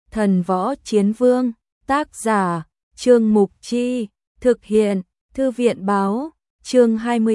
Thần Võ Chiến Vương, tác giả, Trương Mục Chi, thực hiện, Thư viện Báo, chương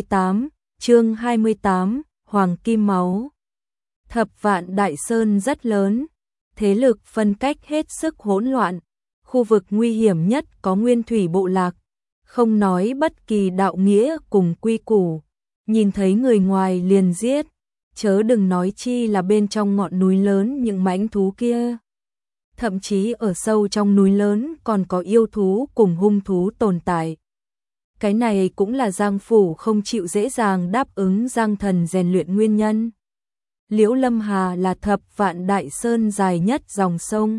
28, Hoàng Kim Máu. Thập Vạn Đại Sơn rất lớn, thế lực phân cách hết sức hỗn loạn, khu vực nguy hiểm nhất có Nguyên Thủy bộ lạc, không nói bất kỳ đạo nghĩa cùng quy củ, nhìn thấy người ngoài liền giết, chớ đừng nói chi là bên trong ngọn núi lớn những mãnh thú kia. Thậm chí ở sâu trong núi lớn còn có yêu thú cùng hung thú tồn tại. Cái này cũng là Giang Phủ không chịu dễ dàng đáp ứng Giang Thần rèn luyện nguyên nhân. Liễu Lâm Hà là thập vạn đại sơn dài nhất dòng sông.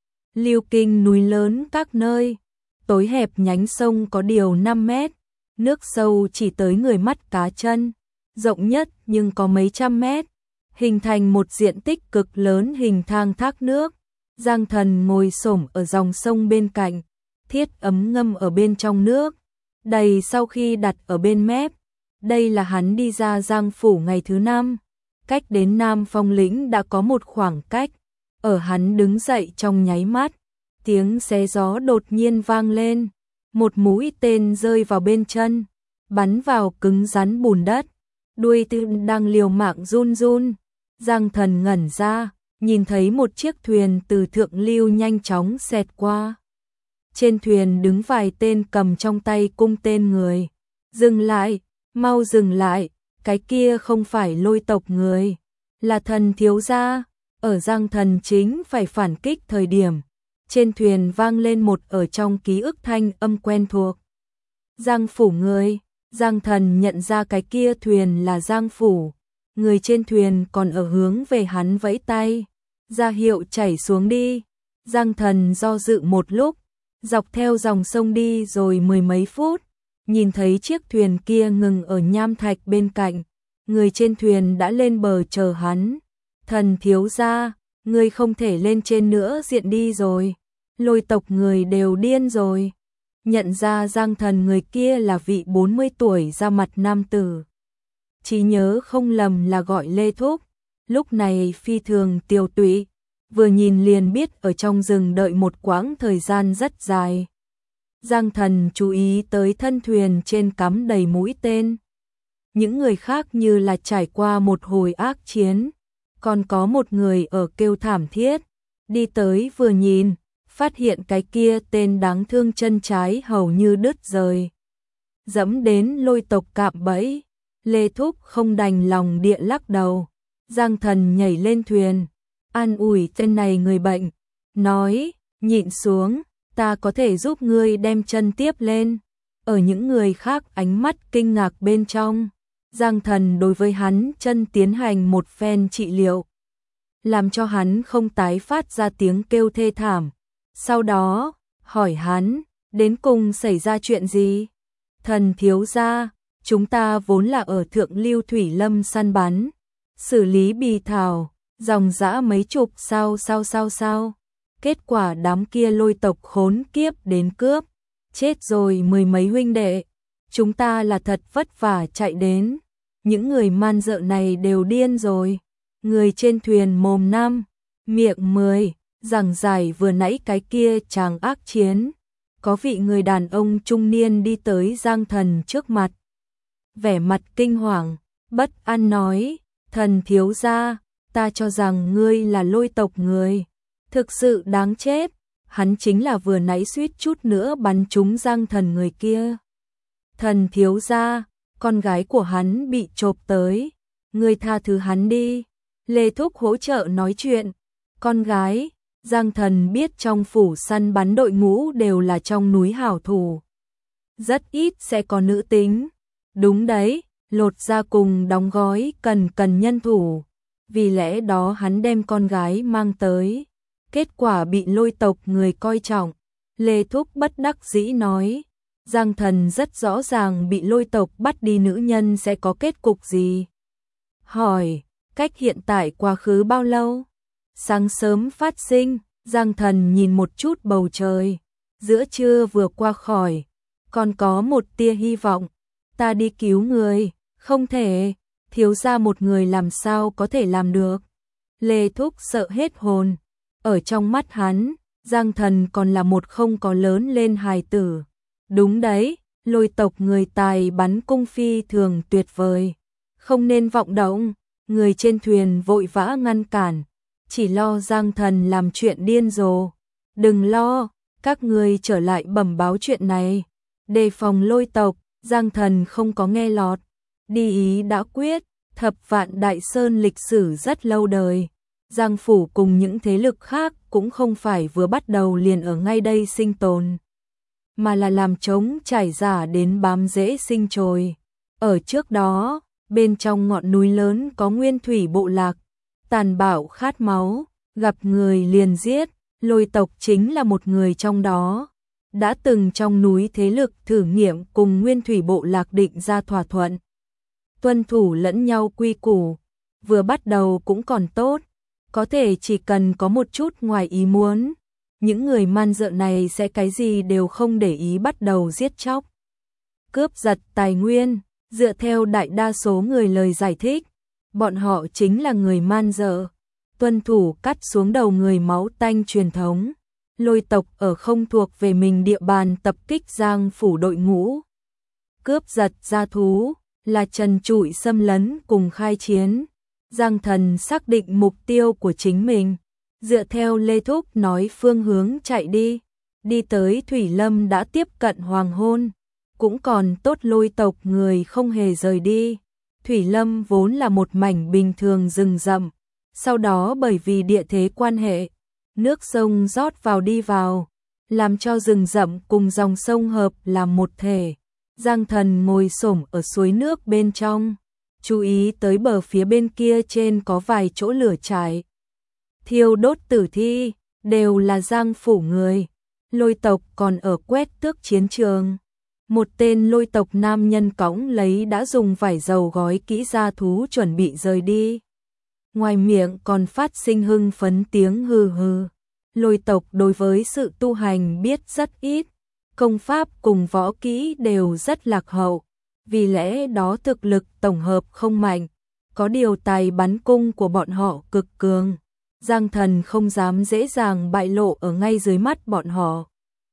Lưu kinh núi lớn các nơi, tối hẹp nhánh sông có điều 5 mét, nước sâu chỉ tới người mắt cá chân, rộng nhất nhưng có mấy trăm mét, hình thành một diện tích cực lớn hình thang thác nước. Giang Thần ngồi xổm ở dòng sông bên cạnh, thiết ấm ngâm ở bên trong nước, đầy sau khi đặt ở bên mép. Đây là hắn đi ra Giang Phủ ngày thứ 5, cách đến Nam Phong lĩnh đã có một khoảng cách, ở hắn đứng dậy trong nháy mắt, tiếng xé gió đột nhiên vang lên, một mũi tên rơi vào bên chân, bắn vào cứng rắn bùn đất, đuôi tên đang liều mạng run run. Giang Thần ngẩn ra, nhìn thấy một chiếc thuyền từ thượng lưu nhanh chóng xẹt qua. Trên thuyền đứng vài tên cầm trong tay cung tên người. Dừng lại, mau dừng lại, cái kia không phải Lôi tộc người, là Thần thiếu gia. Ở Giang Thần chính phải phản kích thời điểm, trên thuyền vang lên một ở trong ký ức thanh âm quen thuộc. Giang Phủ người. Giang Thần nhận ra cái kia thuyền là Giang Phủ, người trên thuyền còn ở hướng về hắn vẫy tay, ra hiệu chảy xuống đi. Giang Thần do dự một lúc, dọc theo dòng sông đi rồi 10 mấy phút, nhìn thấy chiếc thuyền kia ngừng ở nham thạch bên cạnh, người trên thuyền đã lên bờ chờ hắn. Thần thiếu gia, người không thể lên trên nữa diện đi rồi, Lôi tộc người đều điên rồi. Nhận ra Giang Thần người kia là vị 40 tuổi da mặt nam tử. Trí nhớ không lầm là gọi Lê Thúc, lúc này phi thường tiêu tụy, vừa nhìn liền biết ở trong rừng đợi một quãng thời gian rất dài. Giang Thần chú ý tới thân thuyền trên cắm đầy mũi tên. Những người khác như là trải qua một hồi ác chiến, còn có một người ở kêu thảm thiết, đi tới vừa nhìn, phát hiện cái kia tên đáng thương chân trái hầu như đứt rời. Dẫm đến Lôi tộc cạm bẫy, Lê Thúc không đành lòng địa lắc đầu. Giang Thần nhảy lên thuyền, an ủi tên này người bệnh, nói, nhịn xuống, ta có thể giúp ngươi đem chân tiếp lên. Ở những người khác ánh mắt kinh ngạc bên trong, Giang Thần đối với hắn chân tiến hành một phen trị liệu, làm cho hắn không tái phát ra tiếng kêu thê thảm. Sau đó, hỏi hắn, đến cùng xảy ra chuyện gì? Thần thiếu gia, chúng ta vốn là ở thượng lưu thủy lâm săn bắn, xử lý bì thảo, dòng dã mấy chục sao. Kết quả đám kia Lôi tộc khốn kiếp đến cướp, chết rồi 10 mấy huynh đệ. Chúng ta là thật vất vả chạy đến, những người man dợ này đều điên rồi. Người trên thuyền mồm 5, miệng 10, giảng giải vừa nãy cái kia chàng ác chiến. Có vị người đàn ông trung niên đi tới Giang Thần trước mặt, vẻ mặt kinh hoàng, bất an nói, Thần thiếu gia, ta cho rằng ngươi là Lôi tộc người, thực sự đáng chết. Hắn chính là vừa nãy suýt chút nữa bắn trúng Giang Thần người kia. Thần thiếu gia, con gái của hắn bị chộp tới, ngươi tha thứ hắn đi. Lê Thúc hỗ trợ nói chuyện. Con gái, Giang Thần biết trong phủ săn bắn đội ngũ đều là trong núi hảo thủ, rất ít sẽ có nữ tính. Đúng đấy, lột da cùng đóng gói cần nhân thủ, vì lẽ đó hắn đem con gái mang tới, kết quả bị Lôi tộc người coi trọng. Lê Thúc bất đắc dĩ nói, Giang Thần rất rõ ràng bị Lôi tộc bắt đi nữ nhân sẽ có kết cục gì. Hỏi, cách hiện tại quá khứ bao lâu? Sáng sớm phát sinh. Giang Thần nhìn một chút bầu trời, giữa trưa vừa qua khỏi, còn có một tia hy vọng. Ta đi cứu người, không thể, thiếu gia một người làm sao có thể làm được. Lê Thúc sợ hết hồn, ở trong mắt hắn, Giang Thần còn là một không có lớn lên hài tử. Đúng đấy, Lôi tộc người tài bắn cung phi thường tuyệt vời. Không nên vọng động, người trên thuyền vội vã ngăn cản, chỉ lo Giang Thần làm chuyện điên rồ. Đừng lo, các người trở lại bẩm báo chuyện này. Đề phòng Lôi tộc, Giang Thần không có nghe lọt. Đi ý đã quyết, Thập Vạn Đại Sơn lịch sử rất lâu đời. Giang Phủ cùng những thế lực khác cũng không phải vừa bắt đầu liền ở ngay đây sinh tồn, mà là làm trống trải giả đến bám rễ sinh trồi. Ở trước đó, bên trong ngọn núi lớn có nguyên thủy bộ lạc, tàn bạo khát máu, gặp người liền giết, Lôi tộc chính là một người trong đó. Đã từng trong núi thế lực thử nghiệm cùng nguyên thủy bộ lạc định ra thỏa thuận, tuân thủ lẫn nhau quy củ, vừa bắt đầu cũng còn tốt, có thể chỉ cần có một chút ngoài ý muốn, những người man dợ này sẽ cái gì đều không để ý bắt đầu giết chóc, cướp giật tài nguyên. Dựa theo đại đa số người lời giải thích, bọn họ chính là người man dợ, tuân thủ cắt xuống đầu người máu tanh truyền thống. Lôi tộc ở không thuộc về mình địa bàn tập kích Giang Phủ đội ngũ, cướp giật gia thú, là trần trụi xâm lấn cùng khai chiến. Giang Thần xác định mục tiêu của chính mình, dựa theo Lê Thúc nói phương hướng chạy đi tới Thủy Lâm đã tiếp cận hoàng hôn. Cũng còn tốt Lôi tộc người không hề rời đi. Thủy Lâm vốn là một mảnh bình thường rừng rậm, sau đó bởi vì địa thế quan hệ, nước sông rót vào đi vào, làm cho rừng rậm cùng dòng sông hợp làm một thể. Giang Thần ngồi xổm ở suối nước bên trong, chú ý tới bờ phía bên kia trên có vài chỗ lửa cháy, thiêu đốt tử thi, đều là Giang Phủ người. Lôi tộc còn ở quét tước chiến trường. Một tên Lôi tộc nam nhân cõng lấy đã dùng vải dầu gói kỹ gia thú chuẩn bị rời đi. Ngoài miệng còn phát sinh hưng phấn tiếng hừ hừ. Lôi tộc đối với sự tu hành biết rất ít, công pháp cùng võ kỹ đều rất lạc hậu, vì lẽ đó thực lực tổng hợp không mạnh, có điều tài bắn cung của bọn họ cực cường. Giang Thần không dám dễ dàng bại lộ ở ngay dưới mắt bọn họ.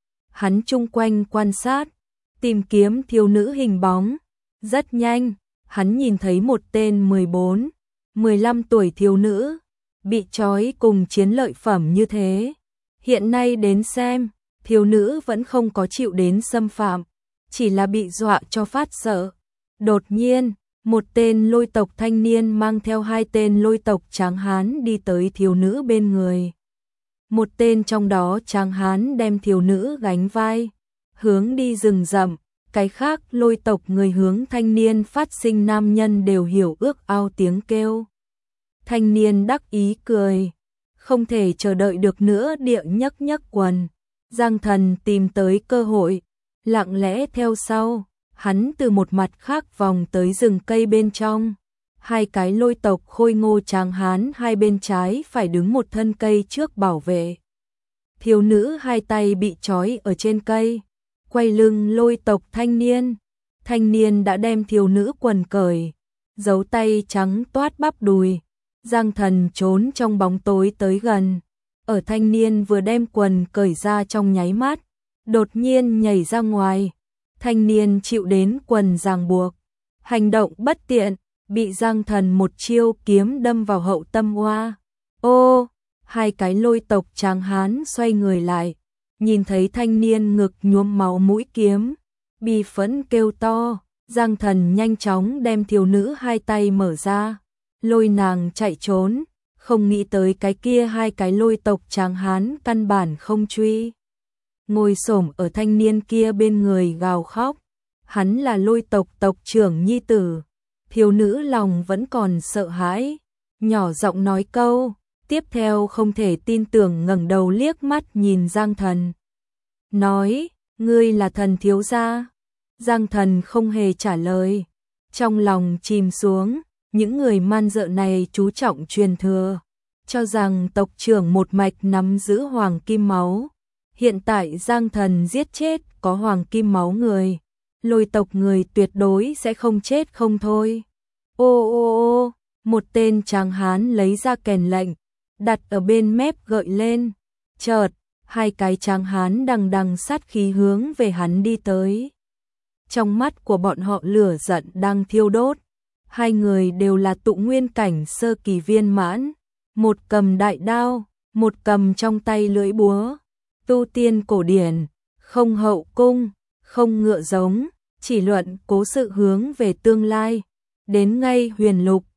Hắn chung quanh quan sát, tìm kiếm thiếu nữ hình bóng. Rất nhanh, hắn nhìn thấy một tên 14, 15 tuổi thiếu nữ, bị trói cùng chiến lợi phẩm như thế. Hiện nay đến xem, thiếu nữ vẫn không có chịu đến xâm phạm, chỉ là bị dọa cho phát sợ. Đột nhiên, một tên Lôi tộc thanh niên mang theo hai tên Lôi tộc tráng hán đi tới thiếu nữ bên người. Một tên trong đó tráng hán đem thiếu nữ gánh vai, hướng đi rừng rậm, cái khác Lôi tộc người hướng thanh niên phát sinh nam nhân đều hiểu ước ao tiếng kêu. Thanh niên đắc ý cười, không thể chờ đợi được nữa địa nhấc nhấc quần. Giang Thần tìm tới cơ hội, lặng lẽ theo sau, hắn từ một mặt khác vòng tới rừng cây bên trong. Hai cái Lôi tộc khôi ngô tráng hán hai bên trái phải đứng một thân cây trước bảo vệ. Thiếu nữ hai tay bị trói ở trên cây, quay lưng Lôi tộc thanh niên. Thanh niên đã đem thiếu nữ quần cởi, giấu tay trắng toát bắp đùi. Giang Thần trốn trong bóng tối tới gần, ở thanh niên vừa đem quần cởi ra trong nháy mắt, đột nhiên nhảy ra ngoài. Thanh niên chịu đến quần ràng buộc, hành động bất tiện, bị Giang Thần một chiêu kiếm đâm vào hậu tâm hoa. Ô, hai cái Lôi tộc tráng hán xoay người lại, nhìn thấy thanh niên ngực nhuốm máu mũi kiếm, bi phẫn kêu to. Giang Thần nhanh chóng đem thiếu nữ hai tay mở ra, lôi nàng chạy trốn, không nghĩ tới cái kia hai cái Lôi tộc tráng hán căn bản không truy. Ngồi xổm ở thanh niên kia bên người gào khóc, hắn là Lôi tộc tộc trưởng nhi tử. Thiếu nữ lòng vẫn còn sợ hãi, nhỏ giọng nói câu, tiếp theo không thể tin tưởng ngẩng đầu liếc mắt nhìn Giang Thần. Nói, ngươi là Thần thiếu gia. Giang Thần không hề trả lời, trong lòng chìm xuống, những người man dợ này chú trọng truyền thừa, cho rằng tộc trưởng một mạch nắm giữ hoàng kim máu. Hiện tại Giang Thần giết chết có hoàng kim máu người, Lôi tộc người tuyệt đối sẽ không chết không thôi. Ô ô ô, một tên tráng hán lấy ra kèn lệnh, đặt ở bên mép gợi lên. Chợt, hai cái tráng hán đằng đằng sát khí hướng về hắn đi tới. Trong mắt của bọn họ lửa giận đang thiêu đốt, hai người đều là tụ nguyên cảnh sơ kỳ viên mãn, một cầm đại đao, một cầm trong tay lưỡi búa, tu tiên cổ điển, không hậu cung, không ngựa giống, chỉ luận cố sự hướng về tương lai, đến ngay huyền lục,